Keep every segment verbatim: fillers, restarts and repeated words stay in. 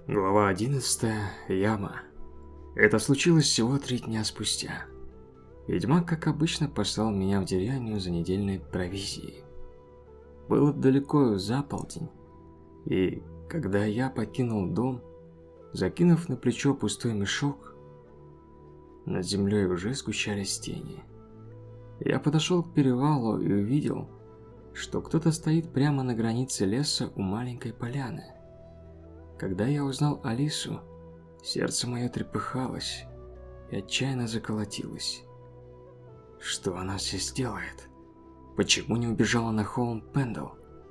Глава одиннадцатая. Яма. Это случилось всего три дня спустя. Ведьмак, как обычно, послал меня в деревню за недельной провизией. Было далеко за полдень, и когда я покинул дом, закинув на плечо пустой мешок, над землей уже сгущались тени. Я подошел к перевалу и увидел, что кто-то стоит прямо на границе леса у маленькой поляны. Когда я узнал Алису, сердце мое трепыхалось и отчаянно заколотилось. Что она здесь делает? Почему не убежала на холм Пендл?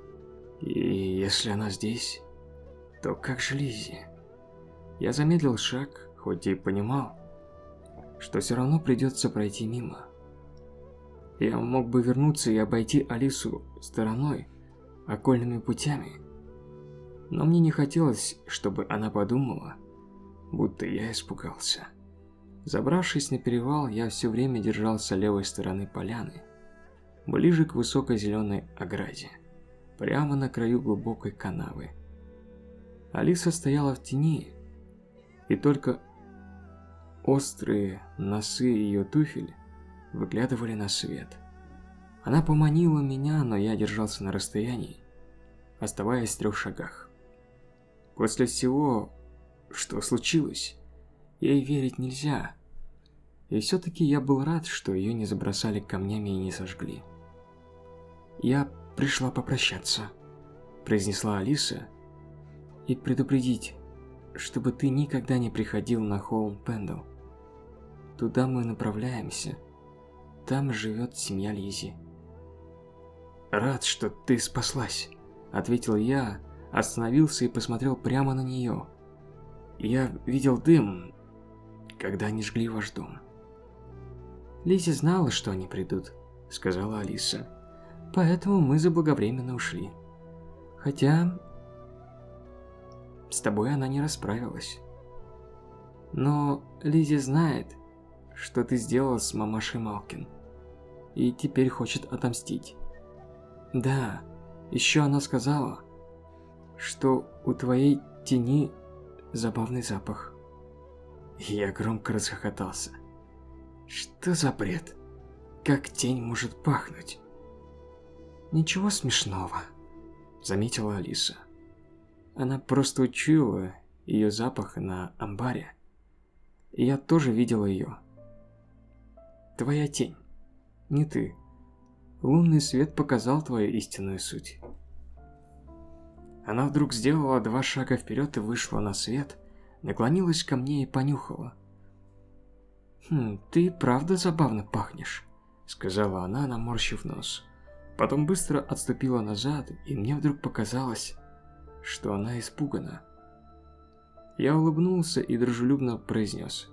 И если она здесь, то как же Лиззи? Я замедлил шаг, хоть и понимал, что все равно придется пройти мимо. Я мог бы вернуться и обойти Алису стороной, окольными путями. Но мне не хотелось, чтобы она подумала, будто я испугался. Забравшись на перевал, я все время держался левой стороны поляны, ближе к высокой зеленой ограде, прямо на краю глубокой канавы. Алиса стояла в тени, и только острые носы ее туфель выглядывали на свет. Она поманила меня, но я держался на расстоянии, оставаясь в трех шагах. После всего, что случилось, ей верить нельзя. И все-таки я был рад, что ее не забросали камнями и не сожгли. «Я пришла попрощаться», – произнесла Алиса, – «и предупредить, чтобы ты никогда не приходил на холм Пендл. Туда мы направляемся. Там живет семья Лиззи». «Рад, что ты спаслась», – ответил я, остановился и посмотрел прямо на нее. «Я видел дым, когда они жгли ваш дом». «Лиззи знала, что они придут», – сказала Алиса. «Поэтому мы заблаговременно ушли. Хотя с тобой она не расправилась. Но Лиззи знает, что ты сделал с мамашей Малкин, и теперь хочет отомстить. Да, еще она сказала, что у твоей тени забавный запах». Я громко расхохотался. Что за бред? Как тень может пахнуть? «Ничего смешного», — заметила Алиса. Она просто учуяла ее запах на амбаре. И я тоже видела ее. Твоя тень, не ты. Лунный свет показал твою истинную суть. Она вдруг сделала два шага вперед и вышла на свет, наклонилась ко мне и понюхала. «Хм, ты правда забавно пахнешь», — сказала она, наморщив нос. Потом быстро отступила назад, и мне вдруг показалось, что она испугана. Я улыбнулся и дружелюбно произнес: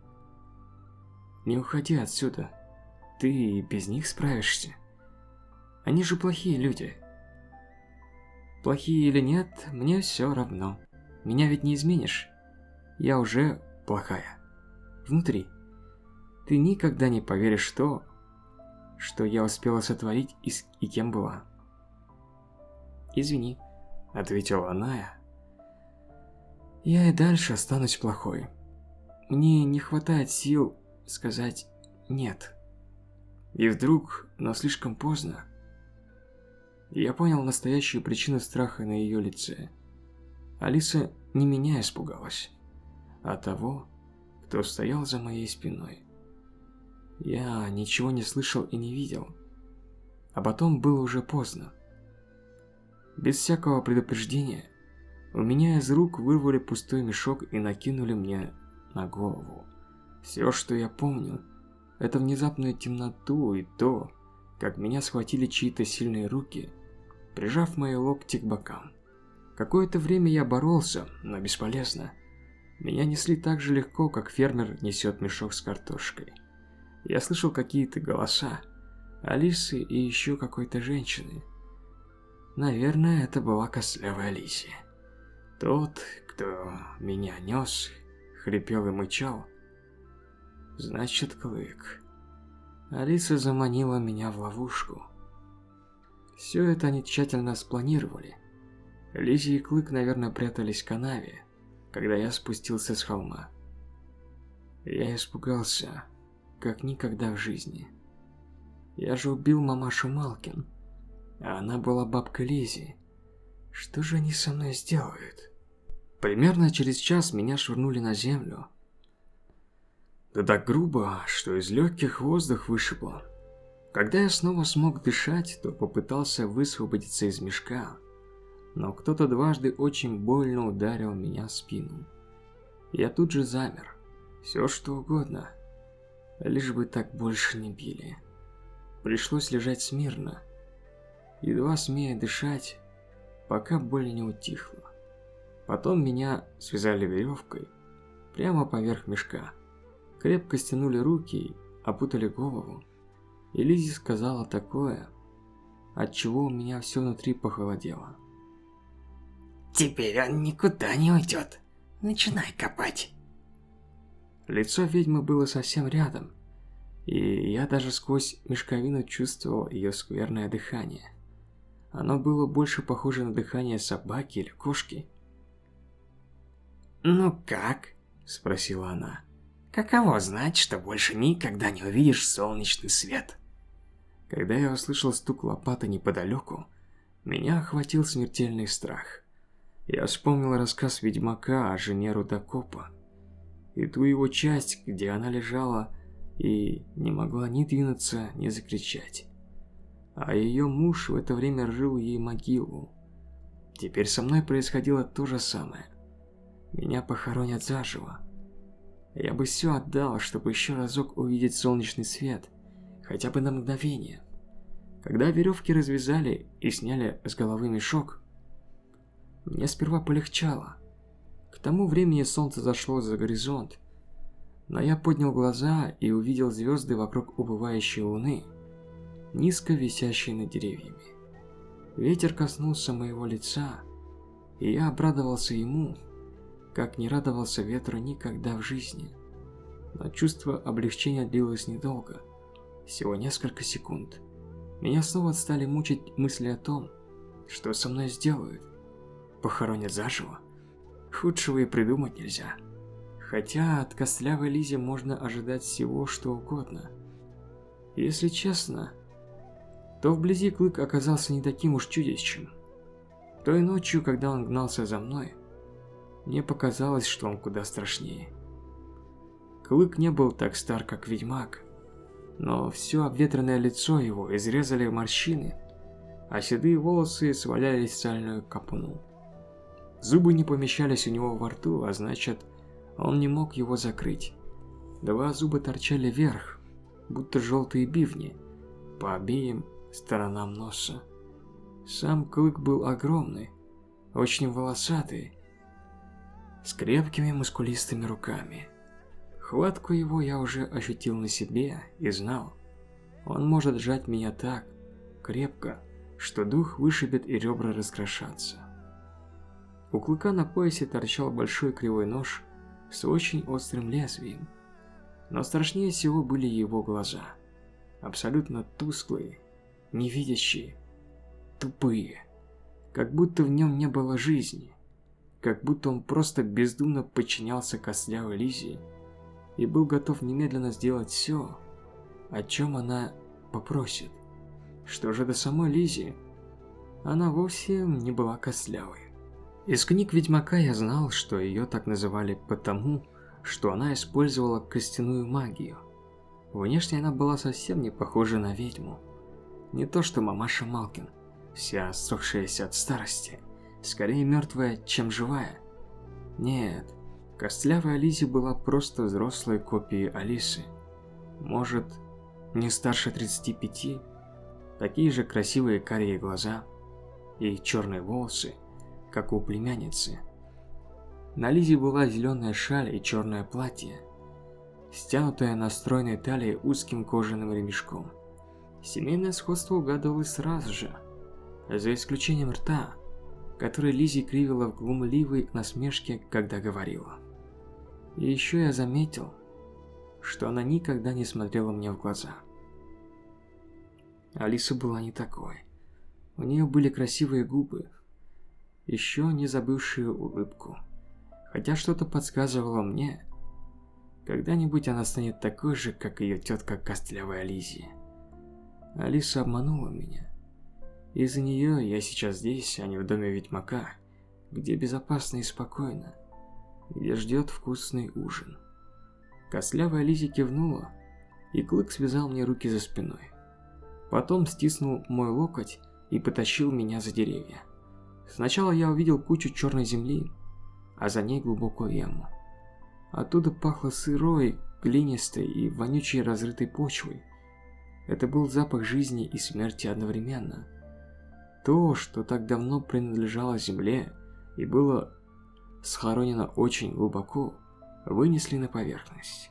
«Не уходи отсюда, ты и без них справишься. Они же плохие люди». «Плохие или нет, мне все равно. Меня ведь не изменишь. Я уже плохая. Внутри. Ты никогда не поверишь в то, что я успела сотворить и, с... и кем была». «Извини», — ответила она. «Я и дальше останусь плохой. Мне не хватает сил сказать «нет». И вдруг, но слишком поздно, я понял настоящую причину страха на ее лице. Алиса не меня испугалась, а того, кто стоял за моей спиной. Я ничего не слышал и не видел, а потом было уже поздно. Без всякого предупреждения у меня из рук вырвали пустой мешок и накинули мне на голову. Все, что я помню, это внезапную темноту и то, как меня схватили чьи-то сильные руки, прижав мои локти к бокам. Какое-то время я боролся, но бесполезно. Меня несли так же легко, как фермер несет мешок с картошкой. Я слышал какие-то голоса, Алисы и еще какой-то женщины. Наверное, это была костлявая Лиззи. Тот, кто меня нес, хрипел и мычал. Значит, Клык. Алиса заманила меня в ловушку. Все это они тщательно спланировали. Лиззи и Клык, наверное, прятались в канаве, когда я спустился с холма. Я испугался, как никогда в жизни. Я же убил мамашу Малкин, а она была бабкой Лиззи. Что же они со мной сделают? Примерно через час меня швырнули на землю. Да так грубо, что из легких воздух вышибло. Когда я снова смог дышать, то попытался высвободиться из мешка, но кто-то дважды очень больно ударил меня в спину. Я тут же замер. Все что угодно, лишь бы так больше не били. Пришлось лежать смирно, едва смея дышать, пока боль не утихла. Потом меня связали веревкой прямо поверх мешка, крепко стянули руки, опутали голову, и Лиззи сказала такое, от чего у меня все внутри похолодело. Теперь он никуда не уйдет. Начинай копать. Лицо ведьмы было совсем рядом, и я даже сквозь мешковину чувствовал ее скверное дыхание. Оно было больше похоже на дыхание собаки или кошки. «Ну как?» – спросила она. «Каково знать, что больше никогда не увидишь солнечный свет?» Когда я услышал стук лопаты неподалеку, меня охватил смертельный страх. Я вспомнил рассказ ведьмака о жене рудокопа, и ту его часть, где она лежала и не могла ни двинуться, ни закричать. А ее муж в это время рыл ей могилу. Теперь со мной происходило то же самое. Меня похоронят заживо. Я бы все отдал, чтобы еще разок увидеть солнечный свет, хотя бы на мгновение. Когда веревки развязали и сняли с головы мешок, мне сперва полегчало. К тому времени солнце зашло за горизонт, но я поднял глаза и увидел звезды вокруг убывающей луны, низко висящие над деревьями. Ветер коснулся моего лица, и я обрадовался ему, как не радовался ветру никогда в жизни. Но чувство облегчения длилось недолго, всего несколько секунд. Меня снова стали мучить мысли о том, что со мной сделают. Похоронят заживо? Худшего и придумать нельзя. Хотя от костлявой Лиззи можно ожидать всего, что угодно. Если честно, то вблизи Клык оказался не таким уж чудищем. Той ночью, когда он гнался за мной, мне показалось, что он куда страшнее. Клык не был так стар, как ведьмак, но все обветренное лицо его изрезали морщины, а седые волосы свалялись в сальную копну. Зубы не помещались у него во рту, а значит, он не мог его закрыть. Два зуба торчали вверх, будто желтые бивни, по обеим сторонам носа. Сам Клык был огромный, очень волосатый, с крепкими мускулистыми руками. Хватку его я уже ощутил на себе и знал, он может сжать меня так крепко, что дух вышибет и ребра раскрошатся. У Клыка на поясе торчал большой кривой нож с очень острым лезвием, но страшнее всего были его глаза, абсолютно тусклые, невидящие, тупые, как будто в нем не было жизни, как будто он просто бездумно подчинялся костлявой Лиззи и был готов немедленно сделать все, о чем она попросит. Что же до самой Лиззи, она вовсе не была костлявой. Из книг Ведьмака я знал, что ее так называли потому, что она использовала костяную магию. Внешне она была совсем не похожа на ведьму. Не то что мамаша Малкин, вся ссохшаяся от старости, скорее мертвая, чем живая. Нет, костлявая Лиззи была просто взрослой копией Алисы. Может, не старше тридцати пяти, такие же красивые карие глаза и черные волосы, как у племянницы. На Лиззи была зеленая шаль и черное платье, стянутое на стройной талии узким кожаным ремешком. Семейное сходство угадывалось сразу же, за исключением рта, который Лиззи кривила в глумливой насмешке, когда говорила. И еще я заметил, что она никогда не смотрела мне в глаза. Алиса была не такой. У нее были красивые губы, еще не забывшие улыбку, Хотя что-то подсказывало мне, когда-нибудь она станет такой же, как ее тетка костлявая Лиззи. Алиса обманула меня. Из-за нее я сейчас здесь, а не в доме ведьмака, где безопасно и спокойно, где ждет вкусный ужин. Костлявая Лиззи кивнула, и Клык связал мне руки за спиной. Потом стиснул мой локоть и потащил меня за деревья. Сначала я увидел кучу черной земли, а за ней глубокую яму. Оттуда пахло сырой, глинистой и вонючей разрытой почвой. Это был запах жизни и смерти одновременно. То, что так давно принадлежало земле и было схоронено очень глубоко, вынесли на поверхность.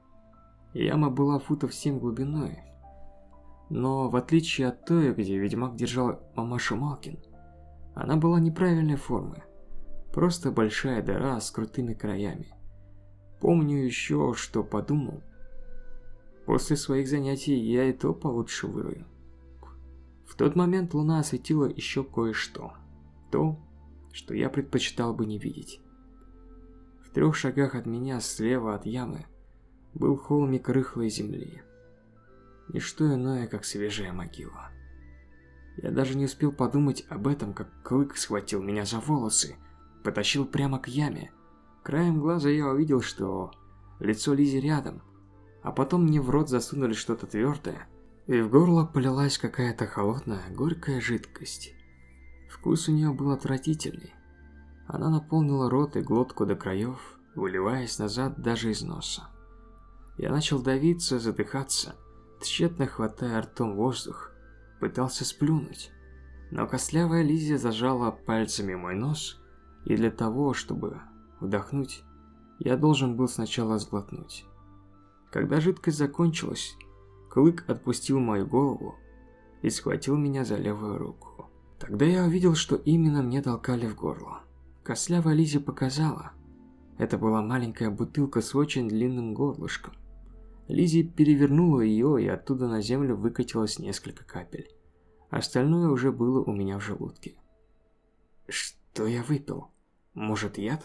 Яма была футов семь глубиной, но в отличие от той, где ведьмак держал мамашу Малкин, она была неправильной формы, просто большая дыра с крутыми краями. Помню еще, что подумал. После своих занятий я и то получше вырою. В тот момент луна осветила еще кое-что. То, что я предпочитал бы не видеть. В трех шагах от меня, слева от ямы, был холмик рыхлой земли. Ничто иное, как свежая могила. Я даже не успел подумать об этом, как Клык схватил меня за волосы, потащил прямо к яме. Краем глаза я увидел, что лицо Лиззи рядом, а потом мне в рот засунули что-то твердое, и в горло полилась какая-то холодная, горькая жидкость. Вкус у нее был отвратительный. Она наполнила рот и глотку до краев, выливаясь назад даже из носа. Я начал давиться, задыхаться, тщетно хватая ртом воздух, пытался сплюнуть, но костлявая Лиззи зажала пальцами мой нос, и для того, чтобы вдохнуть, я должен был сначала сглотнуть. Когда жидкость закончилась, Клык отпустил мою голову и схватил меня за левую руку. Тогда я увидел, что именно мне толкали в горло. Костлявая Лиззи показала. Это была маленькая бутылка с очень длинным горлышком. Лиззи перевернула ее, и оттуда на землю выкатилось несколько капель. Остальное уже было у меня в желудке. Что я выпил? Может, яд?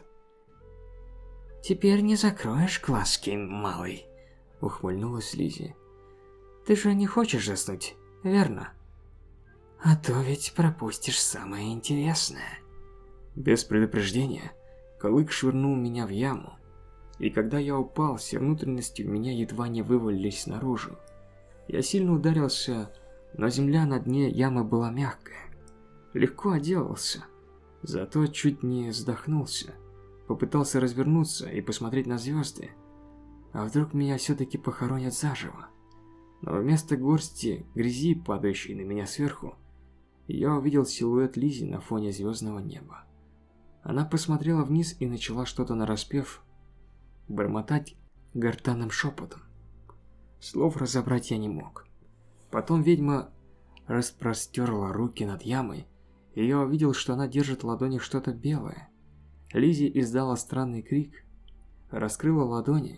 «Теперь не закроешь глазки, малый», — ухмыльнулась Лиззи. «Ты же не хочешь заснуть, верно? А то ведь пропустишь самое интересное». Без предупреждения Клык швырнул меня в яму, и когда я упал, все внутренности у меня едва не вывалились наружу. Я сильно ударился, но земля на дне ямы была мягкая. Легко отделался, зато чуть не задохнулся. Попытался развернуться и посмотреть на звезды. А вдруг меня все-таки похоронят заживо? Но вместо горсти грязи, падающей на меня сверху, я увидел силуэт Лиззи на фоне звездного неба. Она посмотрела вниз и начала что-то нараспев бормотать гортанным шепотом. Слов разобрать я не мог. Потом ведьма распростерла руки над ямой, и я увидел, что она держит в ладони что-то белое. Лиззи издала странный крик, раскрыла ладони,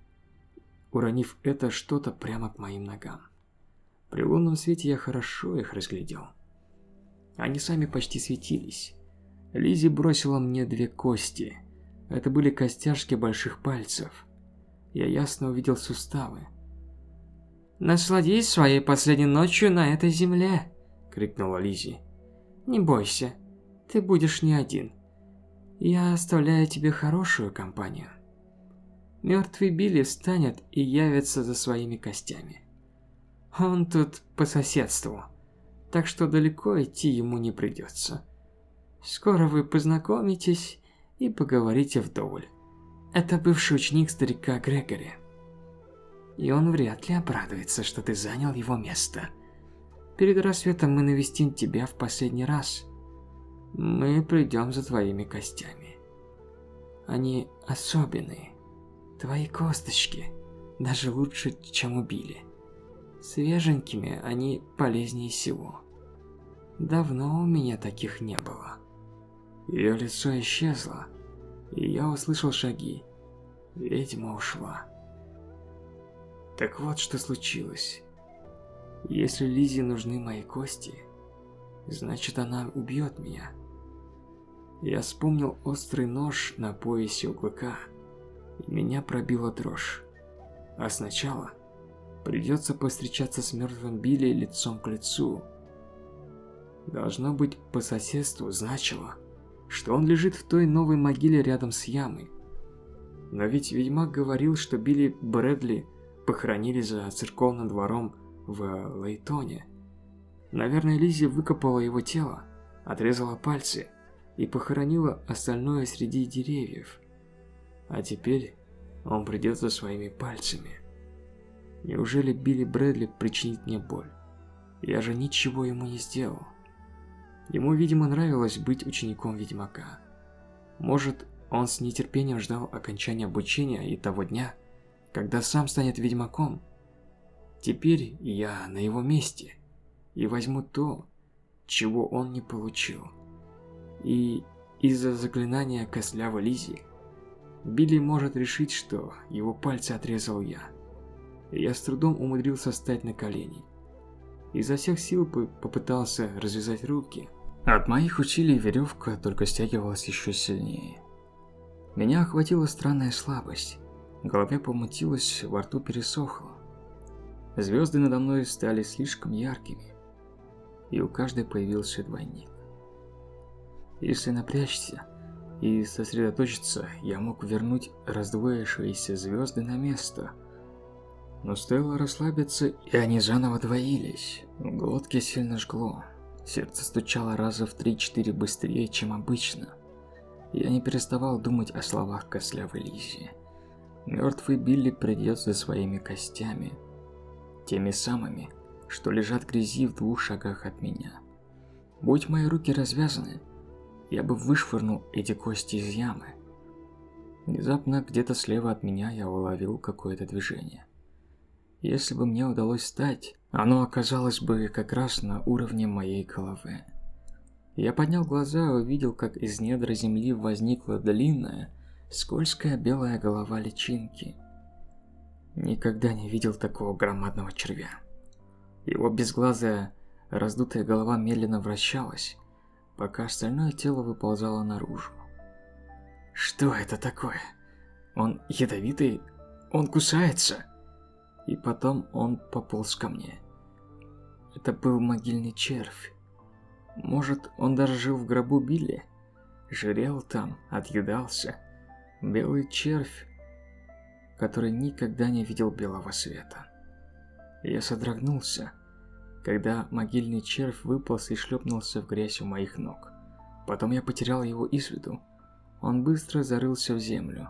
уронив это что-то прямо к моим ногам. При лунном свете я хорошо их разглядел. Они сами почти светились. Лиззи бросила мне две кости. Это были костяшки больших пальцев. Я ясно увидел суставы. «Насладись своей последней ночью на этой земле!» — крикнула Лиззи. «Не бойся, ты будешь не один. Я оставляю тебе хорошую компанию. Мертвый Билли встанет и явится за своими костями. Он тут по соседству, так что далеко идти ему не придется. Скоро вы познакомитесь и поговорите вдоволь. Это бывший ученик старика Грегори. И он вряд ли обрадуется, что ты занял его место. Перед рассветом мы навестим тебя в последний раз. Мы придем за твоими костями. Они особенные. Твои косточки даже лучше, чем у Билли. Свеженькими они полезнее всего. Давно у меня таких не было». Ее лицо исчезло, и я услышал шаги. Ведьма ушла. Так вот, что случилось. Если Лиззи нужны мои кости, значит, она убьет меня. Я вспомнил острый нож на поясе у клыка, и меня пробила дрожь. А сначала придется повстречаться с мертвым Билли лицом к лицу. Должно быть, по соседству значило, что он лежит в той новой могиле рядом с ямой. Но ведь ведьмак говорил, что Билли Брэдли похоронили за церковным двором в Лейтоне. Наверное, Лиззи выкопала его тело, отрезала пальцы и похоронила остальное среди деревьев. А теперь он придет за своими пальцами. Неужели Билли Брэдли причинит мне боль? Я же ничего ему не сделал. Ему, видимо, нравилось быть учеником ведьмака. Может, он с нетерпением ждал окончания обучения и того дня, когда сам станет ведьмаком. Теперь я на его месте и возьму то, чего он не получил. И из-за заклинания костлявой Лиззи Билли может решить, что его пальцы отрезал я. И я с трудом умудрился встать на колени. Изо всех сил попытался развязать руки. От моих усилий веревка только стягивалась еще сильнее. Меня охватила странная слабость. В голове помутилось, во рту пересохло. Звезды надо мной стали слишком яркими, и у каждой появился двойник. Если напрячься и сосредоточиться, я мог вернуть раздвоившиеся звезды на место. Но стоило расслабиться, и они заново двоились. В глотке сильно жгло. Сердце стучало раза в три-четыре быстрее, чем обычно. Я не переставал думать о словах костлявой Лиззи. Мертвый Билли придет за своими костями. Теми самыми, что лежат в грязи в двух шагах от меня. Будь мои руки развязаны, я бы вышвырнул эти кости из ямы. Внезапно где-то слева от меня я уловил какое-то движение. Если бы мне удалось встать, оно оказалось бы как раз на уровне моей головы. Я поднял глаза и увидел, как из недр земли возникла длинная, скользкая белая голова личинки. Никогда не видел такого громадного червя. Его безглазая, раздутая голова медленно вращалась, пока остальное тело выползало наружу. Что это такое? Он ядовитый? Он кусается? И потом он пополз ко мне. Это был могильный червь. Может, он даже жил в гробу Билли? Жрел там, отъедался. Белый червь, который никогда не видел белого света. Я содрогнулся, когда могильный червь выполз и шлепнулся в грязь у моих ног. Потом я потерял его из виду. Он быстро зарылся в землю.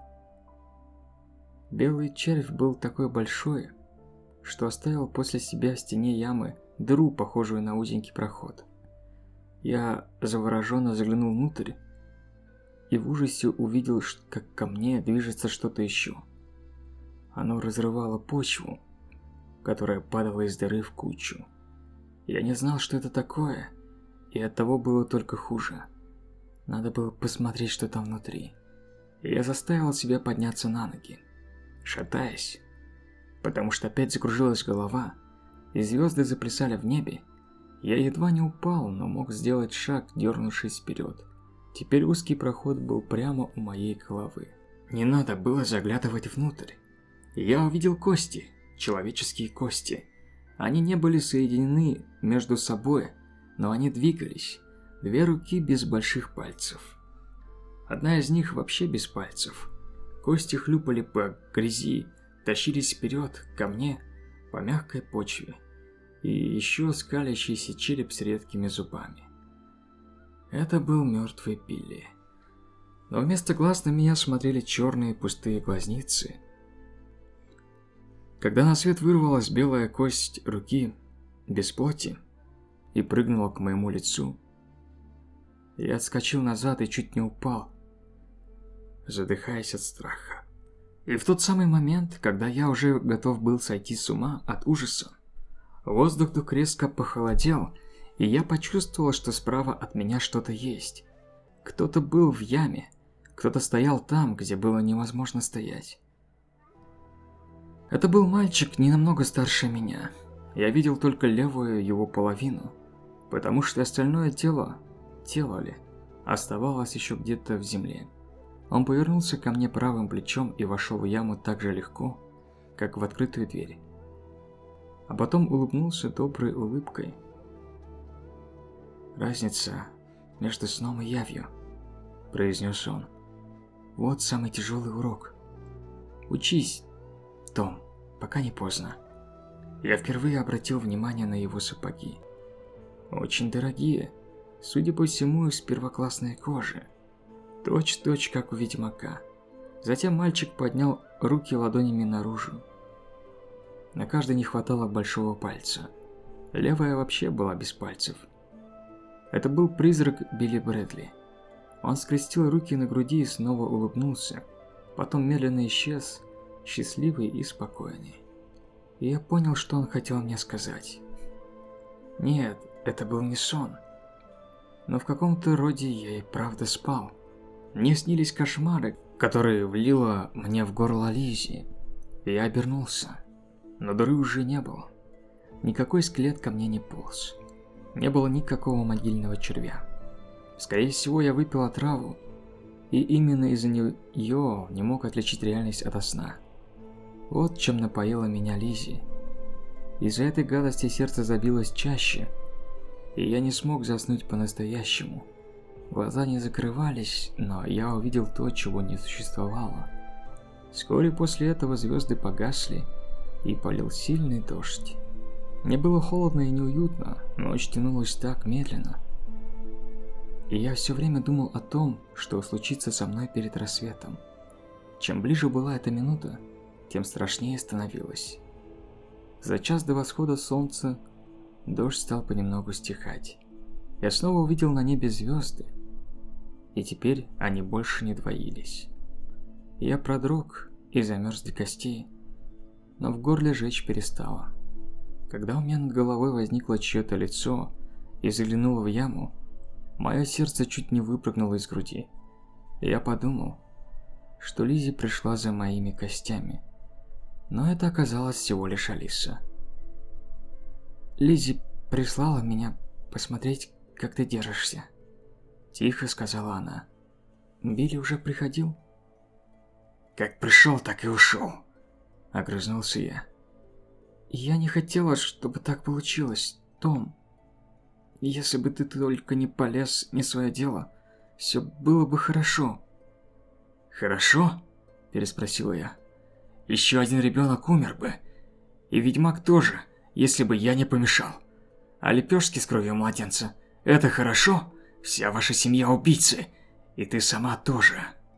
Белый червь был такой большой, что оставил после себя в стене ямы дыру, похожую на узенький проход. Я завороженно заглянул внутрь и в ужасе увидел, как ко мне движется что-то еще. Оно разрывало почву, которая падала из дыры в кучу. Я не знал, что это такое, и оттого было только хуже. Надо было посмотреть, что там внутри. Я заставил себя подняться на ноги, шатаясь, потому что опять закружилась голова, и звезды заплясали в небе. Я едва не упал, но мог сделать шаг, дернувшись вперед. Теперь узкий проход был прямо у моей головы. Не надо было заглядывать внутрь. Я увидел кости, человеческие кости. Они не были соединены между собой, но они двигались. Две руки без больших пальцев. Одна из них вообще без пальцев. Кости хлюпали по грязи, тащились вперед, ко мне, по мягкой почве. И еще скалящийся череп с редкими зубами. Это был мертвый Билли. Но вместо глаз на меня смотрели черные пустые глазницы. Когда на свет вырвалась белая кость руки, без плоти, и прыгнула к моему лицу, я отскочил назад и чуть не упал, задыхаясь от страха. И в тот самый момент, когда я уже готов был сойти с ума от ужаса, воздух вдруг резко похолодел, и я почувствовал, что справа от меня что-то есть. Кто-то был в яме, кто-то стоял там, где было невозможно стоять. Это был мальчик не намного старше меня. Я видел только левую его половину, потому что остальное тело, тело ли, оставалось еще где-то в земле. Он повернулся ко мне правым плечом и вошел в яму так же легко, как в открытую дверь. А потом улыбнулся доброй улыбкой. «Разница между сном и явью», – произнес он. «Вот самый тяжелый урок. Учись, Том, пока не поздно». Я впервые обратил внимание на его сапоги. Очень дорогие, судя по всему, из первоклассной кожи. Точь-в-точь, как у ведьмака. Затем мальчик поднял руки ладонями наружу. На каждой не хватало большого пальца. Левая вообще была без пальцев. Это был призрак Билли Брэдли. Он скрестил руки на груди и снова улыбнулся. Потом медленно исчез, счастливый и спокойный. И я понял, что он хотел мне сказать. Нет, это был не сон. Но в каком-то роде я и правда спал. Мне снились кошмары, которые влила мне в горло Лиззи. Я обернулся. Но дыры уже не было. Никакой скелет ко мне не полз. Не было никакого могильного червя. Скорее всего, я выпил отраву, и именно из-за нее не мог отличить реальность от сна. Вот чем напоила меня Лиззи. Из-за этой гадости сердце забилось чаще, и я не смог заснуть по-настоящему. Глаза не закрывались, но я увидел то, чего не существовало. Вскоре после этого звезды погасли, и полил сильный дождь. Мне было холодно и неуютно, ночь тянулась так медленно. И я все время думал о том, что случится со мной перед рассветом. Чем ближе была эта минута, тем страшнее становилось. За час до восхода солнца дождь стал понемногу стихать. Я снова увидел на небе звезды, и теперь они больше не двоились. Я продрог и замерз до костей, но в горле жечь перестало. Когда у меня над головой возникло чье-то лицо и заглянуло в яму, мое сердце чуть не выпрыгнуло из груди. Я подумал, что Лиззи пришла за моими костями. Но это оказалось всего лишь Алиса. «Лиззи прислала меня посмотреть, как ты держишься», – тихо сказала она. «Билли уже приходил?» «Как пришел, так и ушел», – огрызнулся я. «Я не хотела, чтобы так получилось, Том. Если бы ты только не полез не в свое дело, все было бы хорошо». «Хорошо?» – переспросила я. «Еще один ребенок умер бы. И ведьмак тоже, если бы я не помешал. А лепешки с кровью младенца – это хорошо? Вся ваша семья убийцы, и ты сама тоже».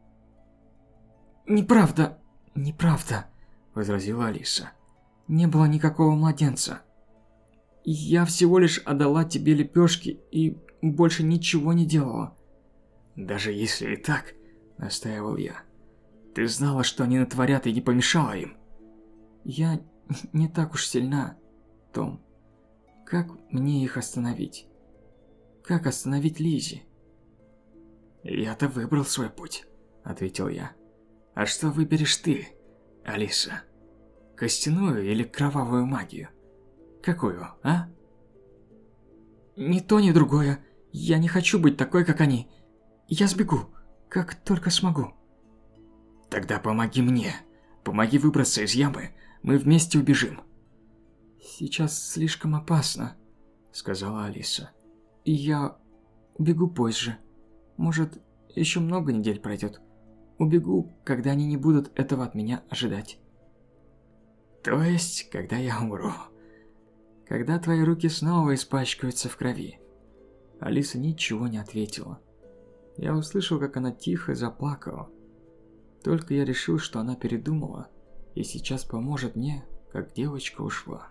«Неправда, неправда», – возразила Алиса. «Не было никакого младенца. Я всего лишь отдала тебе лепешки и больше ничего не делала». «Даже если и так», – настаивал я, – «ты знала, что они натворят, и не помешала им». «Я не так уж сильна, Том. Как мне их остановить? Как остановить Лиззи?» «Я-то выбрал свой путь», – ответил я. «А что выберешь ты, Алиса? Костяную или кровавую магию? Какую, а?» «Ни то, ни другое. Я не хочу быть такой, как они. Я сбегу, как только смогу». «Тогда помоги мне. Помоги выбраться из ямы. Мы вместе убежим». «Сейчас слишком опасно», — сказала Алиса. «И я убегу позже. Может, еще много недель пройдет. Убегу, когда они не будут этого от меня ожидать». «То есть, когда я умру?» «Когда твои руки снова испачкаются в крови». Алиса ничего не ответила. Я услышал, как она тихо заплакала. Только я решил, что она передумала, и сейчас поможет мне, как девочка ушла.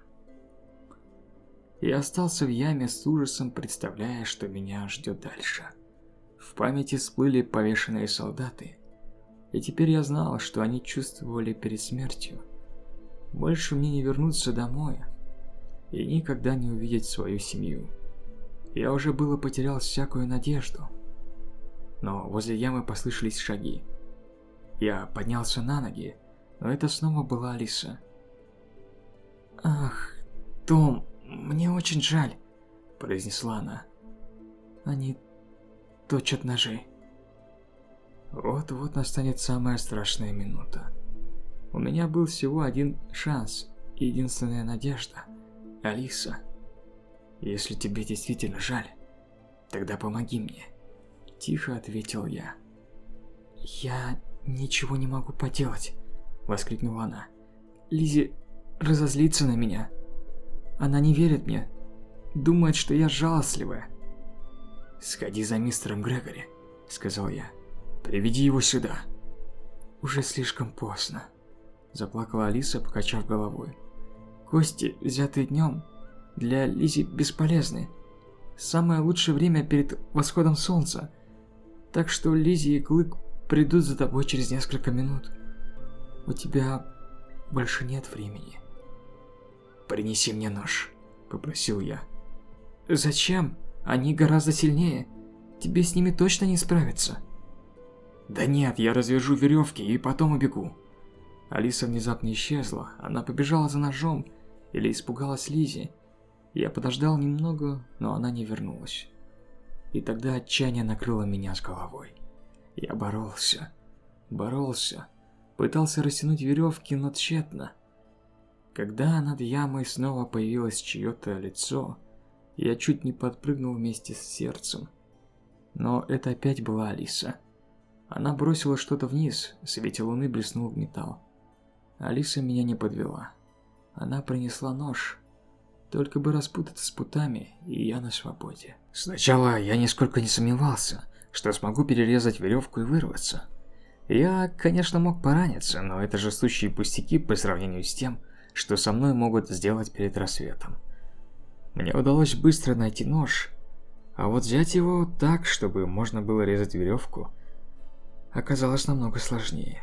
Я остался в яме с ужасом, представляя, что меня ждет дальше. В памяти всплыли повешенные солдаты, и теперь я знал, что они чувствовали перед смертью. Больше мне не вернуться домой и никогда не увидеть свою семью. Я уже было потерял всякую надежду. Но возле ямы послышались шаги. Я поднялся на ноги, но это снова была Алиса. «Ах, Том, мне очень жаль», – произнесла она. «Они точат ножи. Вот-вот настанет самая страшная минута. У меня был всего один шанс, единственная надежда. Алиса, если тебе действительно жаль, тогда помоги мне. Тихо ответил я. Я ничего не могу поделать, воскликнула она. Лизи разозлится на меня. Она не верит мне. Думает, что я жалостливая. Сходи за мистером Грегори, сказал я. Приведи его сюда. Уже слишком поздно, заплакала Алиса, покачав головой. Кости, взятые днем, для Лизи бесполезны. Самое лучшее время перед восходом солнца. Так что Лизи и Клык придут за тобой через несколько минут. У тебя больше нет времени. Принеси мне нож, попросил я. Зачем? Они гораздо сильнее. Тебе с ними точно не справиться. Да нет, я развяжу веревки и потом убегу. Алиса внезапно исчезла. Она побежала за ножом или испугалась Лизи. Я подождал немного, но она не вернулась. И тогда отчаяние накрыло меня с головой. Я боролся, боролся, пытался растянуть веревки, но тщетно. Когда над ямой снова появилось чье-то лицо, я чуть не подпрыгнул вместе с сердцем. Но это опять была Алиса. Она бросила что-то вниз, в свете луны блеснул металл. Алиса меня не подвела. Она принесла нож. Только бы распутаться с путами, и я на свободе. Сначала я нисколько не сомневался, что смогу перерезать веревку и вырваться. Я, конечно, мог пораниться, но это же сущие пустяки по сравнению с тем, что со мной могут сделать перед рассветом. Мне удалось быстро найти нож, а вот взять его так, чтобы можно было резать веревку, оказалось намного сложнее.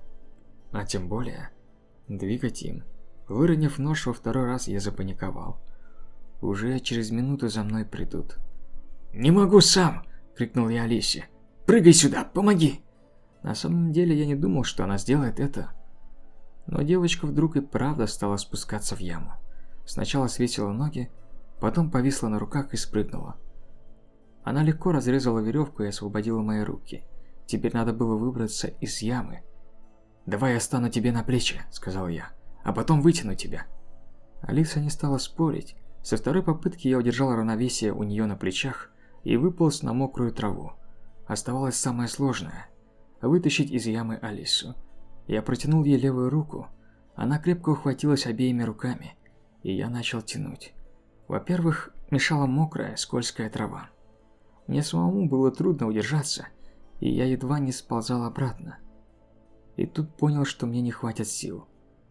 А тем более, двигать им. Выронив нож во второй раз, я запаниковал. Уже через минуту за мной придут. «Не могу сам!» – крикнул я Алисе. «Прыгай сюда, помоги!» На самом деле я не думал, что она сделает это. Но девочка вдруг и правда стала спускаться в яму. Сначала свесила ноги, потом повисла на руках и спрыгнула. Она легко разрезала веревку и освободила мои руки. Теперь надо было выбраться из ямы. «Давай я стану тебе на плечи», – сказал я, – «а потом вытяну тебя». Алиса не стала спорить. Со второй попытки я удержал равновесие у нее на плечах и выполз на мокрую траву. Оставалось самое сложное – вытащить из ямы Алису. Я протянул ей левую руку. Она крепко ухватилась обеими руками, и я начал тянуть. Во-первых, мешала мокрая, скользкая трава. Мне самому было трудно удержаться, и я едва не сползал обратно. И тут понял, что мне не хватит сил.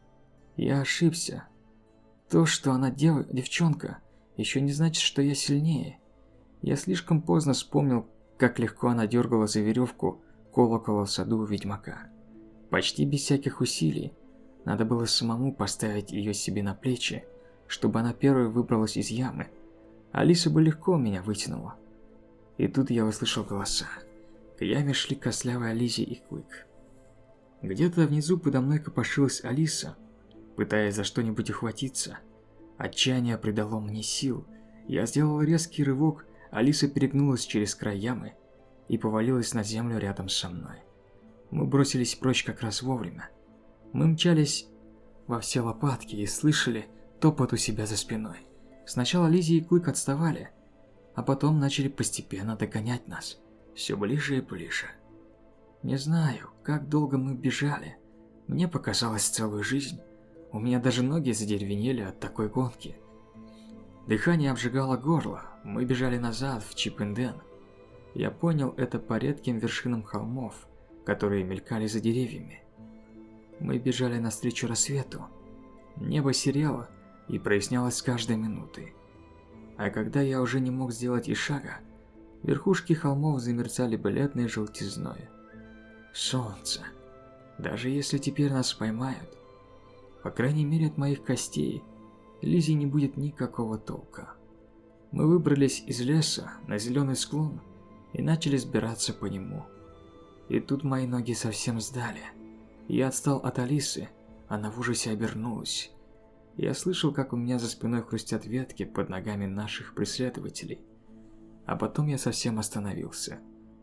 Я ошибся. То, что она дев... девчонка, еще не значит, что я сильнее. Я слишком поздно вспомнил, как легко она дергала за веревку колокола в саду у ведьмака. Почти без всяких усилий. Надо было самому поставить ее себе на плечи, чтобы она первой выбралась из ямы. Алиса бы легко меня вытянула. И тут я услышал голоса. К яме шли костлявая Лизи и Клык. Где-то внизу подо мной копошилась Алиса, пытаясь за что-нибудь ухватиться. Отчаяние придало мне сил. Я сделал резкий рывок, Алиса перегнулась через край ямы и повалилась на землю рядом со мной. Мы бросились прочь как раз вовремя. Мы мчались во все лопатки и слышали топот у себя за спиной. Сначала Лизи и Клык отставали, а потом начали постепенно догонять нас, все ближе и ближе. Не знаю, как долго мы бежали. Мне показалось целую жизнь. У меня даже ноги задеревенели от такой гонки. Дыхание обжигало горло. Мы бежали назад, в Чип-Энд-Дэн. Я понял это по редким вершинам холмов, которые мелькали за деревьями. Мы бежали навстречу рассвету. Небо серело и прояснялось с каждой минутой. А когда я уже не мог сделать и шага, верхушки холмов замерцали бледной желтизной. Солнце. Даже если теперь нас поймают, по крайней мере от моих костей, Лизи не будет никакого толка. Мы выбрались из леса на зеленый склон и начали сбираться по нему. И тут мои ноги совсем сдали. Я отстал от Алисы, она в ужасе обернулась. Я слышал, как у меня за спиной хрустят ветки под ногами наших преследователей. А потом я совсем остановился.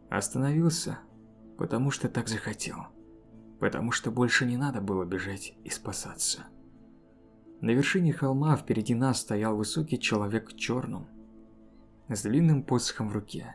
Остановился, потому что так захотел. Потому что больше не надо было бежать и спасаться. На вершине холма впереди нас стоял высокий человек в черном, с длинным посохом в руке.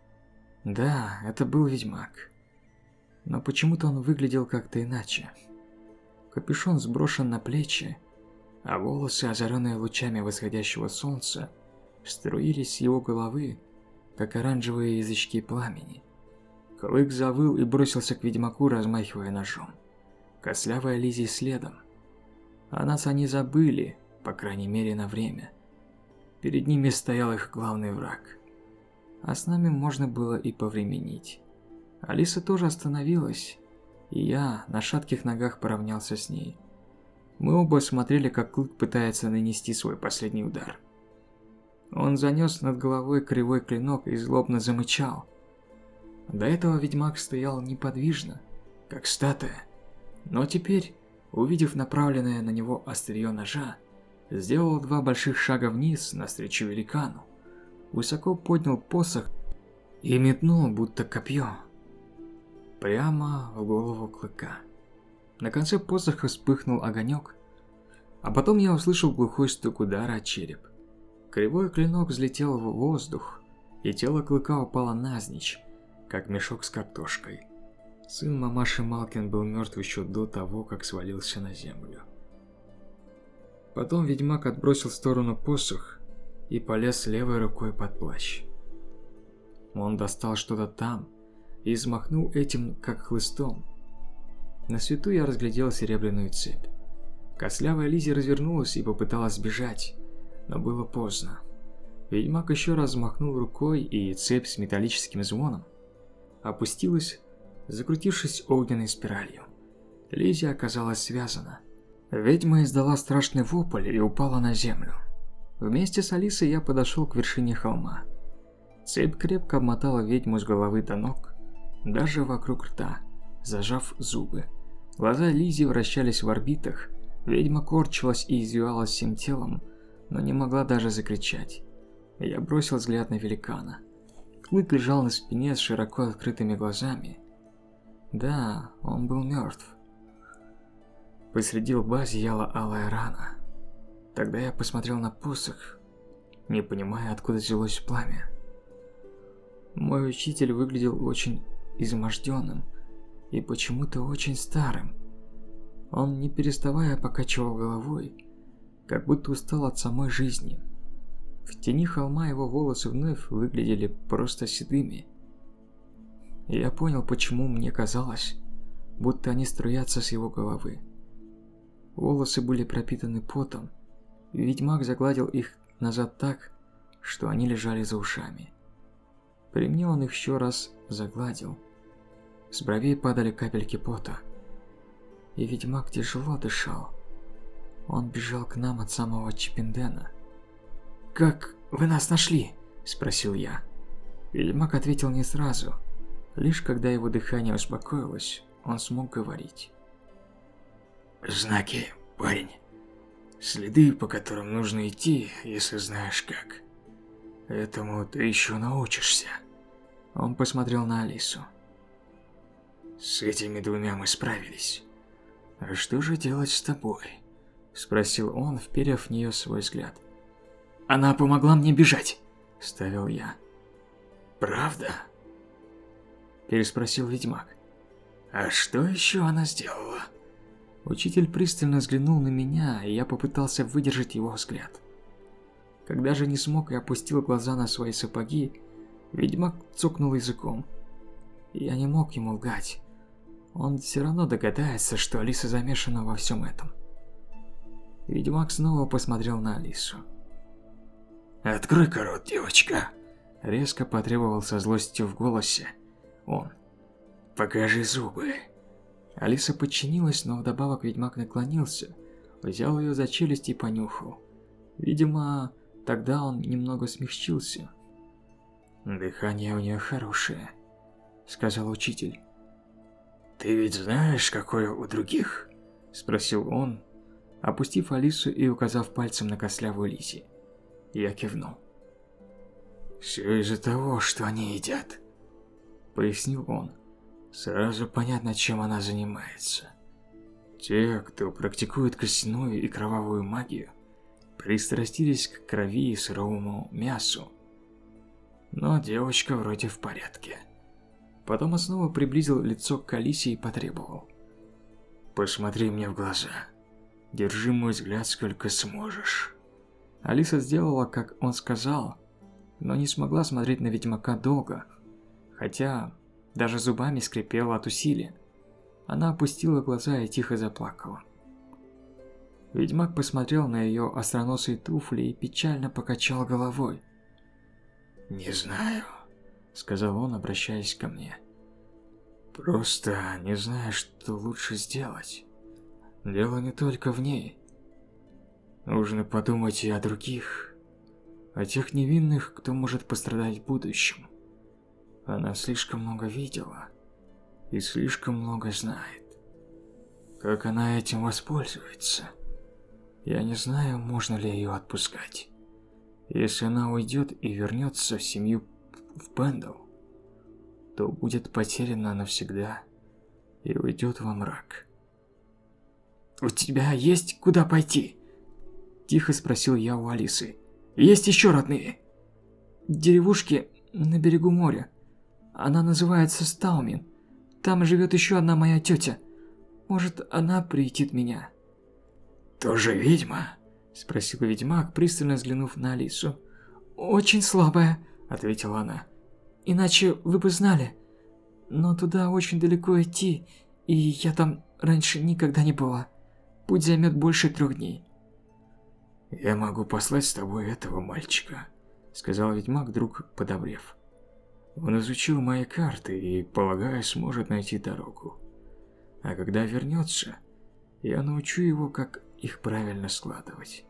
Да, это был ведьмак. Но почему-то он выглядел как-то иначе. Капюшон сброшен на плечи, а волосы, озаренные лучами восходящего солнца, струились с его головы, как оранжевые язычки пламени. Клык завыл и бросился к ведьмаку, размахивая ножом. Костлявая Лиззи следом. О нас они забыли, по крайней мере на время. Перед ними стоял их главный враг. А с нами можно было и повременить. Алиса тоже остановилась, и я на шатких ногах поравнялся с ней. Мы оба смотрели, как Клык пытается нанести свой последний удар. Он занес над головой кривой клинок и злобно замычал. До этого ведьмак стоял неподвижно, как статуя, но теперь, увидев направленное на него острие ножа, сделал два больших шага вниз навстречу великану, высоко поднял посох и метнул, будто копье, прямо в голову Клыка. На конце посоха вспыхнул огонек, а потом я услышал глухой стук удара о череп. Кривой клинок взлетел в воздух, и тело Клыка упало навзничь, как мешок с картошкой. Сын мамаши Малкин был мертв еще до того, как свалился на землю. Потом ведьмак отбросил в сторону посох и полез левой рукой под плащ. Он достал что-то там и взмахнул этим, как хлыстом. На свету я разглядел серебряную цепь. Костлявая Лиззи развернулась и попыталась сбежать, но было поздно. Ведьмак еще раз взмахнул рукой, и цепь с металлическим звоном опустилась, закрутившись огненной спиралью. Лиззи оказалась связана. Ведьма издала страшный вопль и упала на землю. Вместе с Алисой я подошел к вершине холма. Цепь крепко обмотала ведьму с головы до ног, даже вокруг рта, зажав зубы. Глаза Лиззи вращались в орбитах, ведьма корчилась и извивалась всем телом, но не могла даже закричать. Я бросил взгляд на великана. Клык лежал на спине с широко открытыми глазами. Да, он был мертв. Посреди лба зияла алая рана. Тогда я посмотрел на посох, не понимая, откуда взялось пламя. Мой учитель выглядел очень изможденным и почему-то очень старым. Он, не переставая, покачивал головой, как будто устал от самой жизни. В тени холма его волосы вновь выглядели просто седыми. И я понял, почему мне казалось, будто они струятся с его головы. Волосы были пропитаны потом, и ведьмак загладил их назад так, что они лежали за ушами. При мне он их еще раз загладил. С бровей падали капельки пота. И ведьмак тяжело дышал. Он бежал к нам от самого Чиппендена. «Как вы нас нашли?» – спросил я. Ведьмак ответил не сразу. Лишь когда его дыхание успокоилось, он смог говорить. «Знаки, парень. Следы, по которым нужно идти, если знаешь как. Этому ты еще научишься». Он посмотрел на Алису. «С этими двумя мы справились. А что же делать с тобой?» – спросил он, вперев в нее свой взгляд. «Она помогла мне бежать», – вставил я. «Правда?» – переспросил ведьмак. «А что еще она сделала?» Учитель пристально взглянул на меня, и я попытался выдержать его взгляд. Когда же не смог и опустил глаза на свои сапоги, ведьмак цокнул языком. Я не мог ему лгать. Он все равно догадается, что Алиса замешана во всем этом. Ведьмак снова посмотрел на Алису. «Открой-ка рот, девочка!» Резко потребовал со злостью в голосе он. «Покажи зубы!» Алиса подчинилась, но вдобавок ведьмак наклонился, взял ее за челюсть и понюхал. Видимо, тогда он немного смягчился. «Дыхание у нее хорошее», — сказал учитель. «Ты ведь знаешь, какое у других?» — спросил он, опустив Алису и указав пальцем на костлявую Лиззи. Я кивнул. «Все из-за того, что они едят». пояснил он. Сразу понятно, чем она занимается. Те, кто практикует костяную и кровавую магию, пристрастились к крови и сырому мясу. Но девочка вроде в порядке. Потом он снова приблизил лицо к Алисе и потребовал. «Посмотри мне в глаза. Держи мой взгляд сколько сможешь». Алиса сделала, как он сказал, но не смогла смотреть на ведьмака долго, хотя даже зубами скрипела от усилия. Она опустила глаза и тихо заплакала. Ведьмак посмотрел на ее остроносые туфли и печально покачал головой. «Не знаю», — сказал он, обращаясь ко мне. «Просто не знаю, что лучше сделать. Дело не только в ней. Нужно подумать и о других, о тех невинных, кто может пострадать в будущем. Она слишком много видела и слишком много знает. Как она этим воспользуется? Я не знаю, можно ли ее отпускать. Если она уйдет и вернется в семью в Пендл, то будет потеряна навсегда и уйдет во мрак». «У тебя есть куда пойти?» – тихо спросил я у Алисы. «Есть еще родные?» «Деревушки на берегу моря. Она называется Стаумин. Там живет еще одна моя тетя. Может, она приютит меня». «Тоже ведьма?» – спросил ведьмак, пристально взглянув на Алису. «Очень слабая», – ответила она. «Иначе вы бы знали. Но туда очень далеко идти, и я там раньше никогда не была. Путь займет больше трех дней». «Я могу послать с тобой этого мальчика», — сказал ведьмак, вдруг подобрев. «Он изучил мои карты и, полагаю, сможет найти дорогу. А когда вернется, я научу его, как их правильно складывать.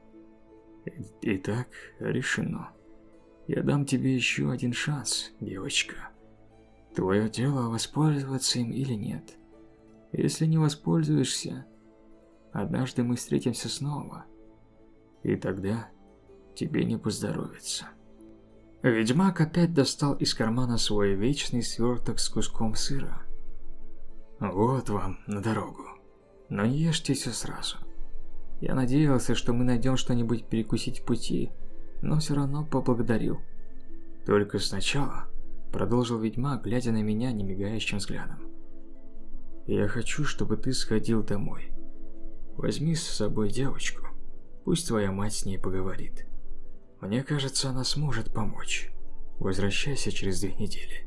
Итак, решено. Я дам тебе еще один шанс, девочка. Твое дело воспользоваться им или нет. Если не воспользуешься, однажды мы встретимся снова, и тогда тебе не поздоровится». Ведьмак опять достал из кармана свой вечный сверток с куском сыра. «Вот вам на дорогу, но не ешьте все сразу. Я надеялся, что мы найдем что-нибудь перекусить в пути, но все равно поблагодарил. Только сначала», — продолжил ведьмак, глядя на меня немигающим взглядом, «я хочу, чтобы ты сходил домой. Возьми с собой девочку, пусть твоя мать с ней поговорит. Мне кажется, она сможет помочь. Возвращайся через две недели».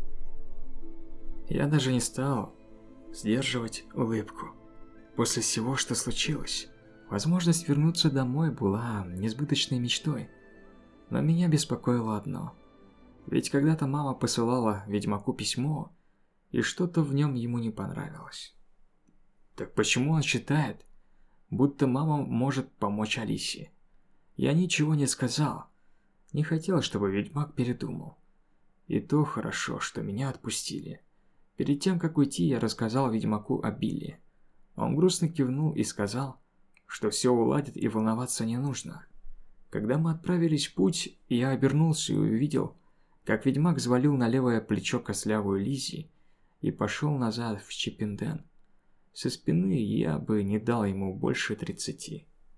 Я даже не стал сдерживать улыбку. После всего, что случилось, возможность вернуться домой была несбыточной мечтой. Но меня беспокоило одно. Ведь когда-то мама посылала ведьмаку письмо, и что-то в нем ему не понравилось. Так почему он считает, будто мама может помочь Алисе? Я ничего не сказал. Не хотел, чтобы ведьмак передумал. И то хорошо, что меня отпустили. Перед тем, как уйти, я рассказал ведьмаку о Билли. Он грустно кивнул и сказал, что все уладит и волноваться не нужно. Когда мы отправились в путь, я обернулся и увидел, как ведьмак взвалил на левое плечо костлявую Лиззи и пошел назад в Чиппенден. Со спины я бы не дал ему больше тридцати.